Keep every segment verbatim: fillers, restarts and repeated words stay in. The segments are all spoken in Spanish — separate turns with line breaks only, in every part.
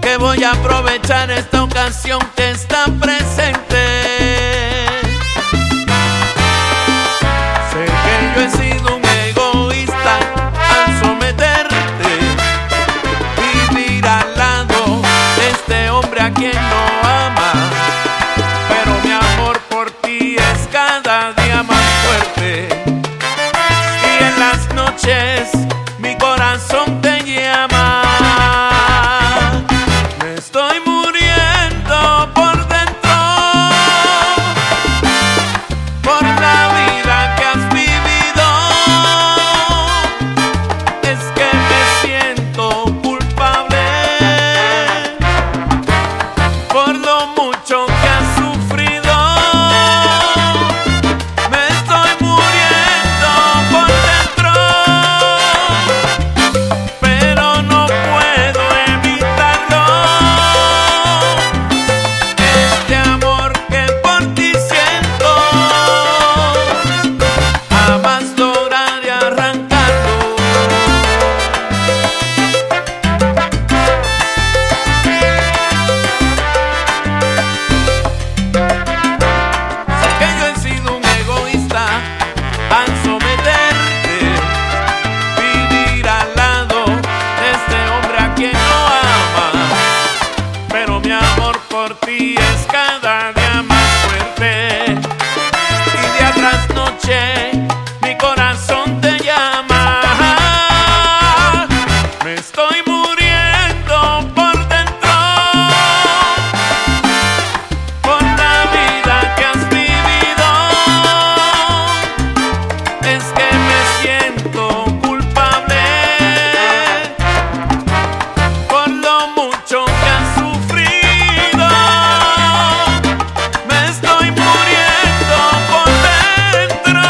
que voy a aprovechar esta ocasión que está presente. Sé que yo he sido un egoísta al someterte, vivir al lado de este hombre a quien no ama, pero mi amor por ti es cada día más fuerte, y en las noches mi corazón te llama. Me estoy muriendo por dentro, por la vida que has vivido. Es que me siento culpable por lo mucho que has sufrido. Me estoy muriendo por dentro, pero no puedo evitarlo. Este amor que por ti siento, jamás lograré arrancarlo. Sé que yo he sido un egoísta al someterte, vivir al lado de este hombre a quien no ama, pero mi amor por ti es cada día más fuerte, y día tras noche mi corazón te llama. Me estoy muriendo por dentro, por la vida que has vivido. Es que me siento culpable por lo mucho que has sufrido. Me estoy muriendo por dentro,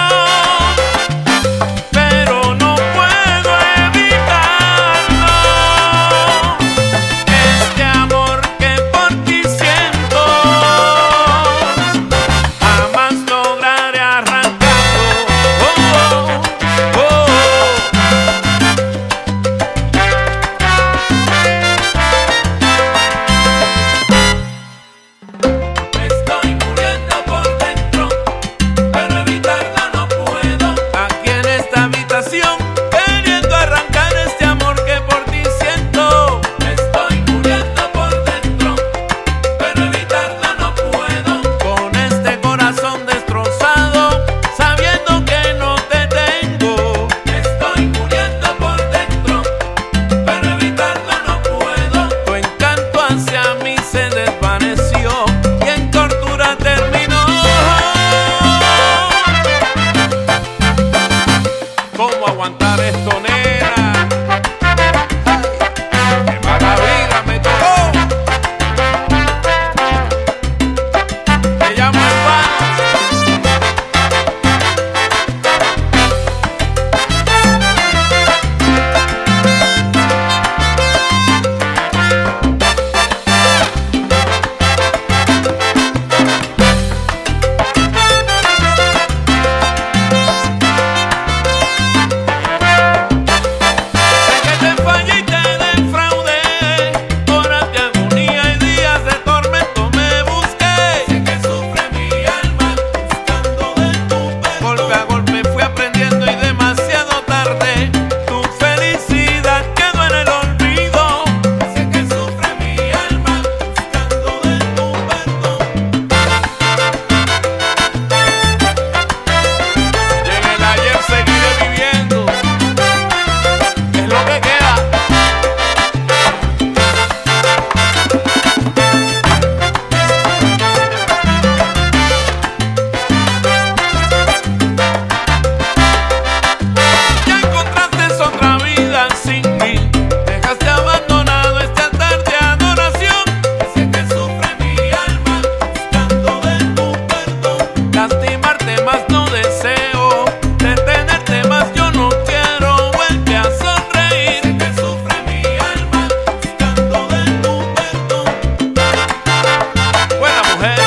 pero no puedo evitarlo. Este amor que por ti siento, jamás lograré arrancarlo. Oh, oh, oh. Me estoy muriendo por dentro, pero evitarla no puedo. Aquí en esta habitación, queriendo arrancar este amor que por ti siento. Me estoy muriendo por dentro, pero evitarla no puedo. Con este corazón destrozado, sabiendo que no te tengo. Me estoy muriendo por dentro, pero evitarla no puedo. Tu encanto hacia mí se desvaneció y en tortura terminó. ¿Cómo aguantar esto, nena? ¡Qué mala vida me tocó! Te llamo en vano. Sé que te fallé y te defraudé, horas de agonía y días de tormento me busqué. Sé que sufre mi alma buscando de tu perdón. Golpe a golpe fui aprendiendo y demasiado tarde tu felicidad quedó en el olvido. Sé que sufre mi alma buscando de tu perdón. Y en el ayer seguiré viviendo, es lo que queda. Ya encontraste otra vida sin mí, dejaste abandonado este altar de adoración. Sé que sufre mi alma buscando de tu perdón. Lastimarte más no deseo, detenerte más yo no quiero. Vuelve a sonreír. Sé que sufre mi alma buscando de tu perdón. Buena mujer.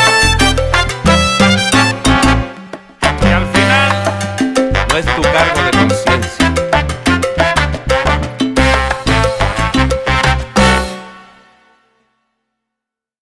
Y al final no es tu cargo de conciencia.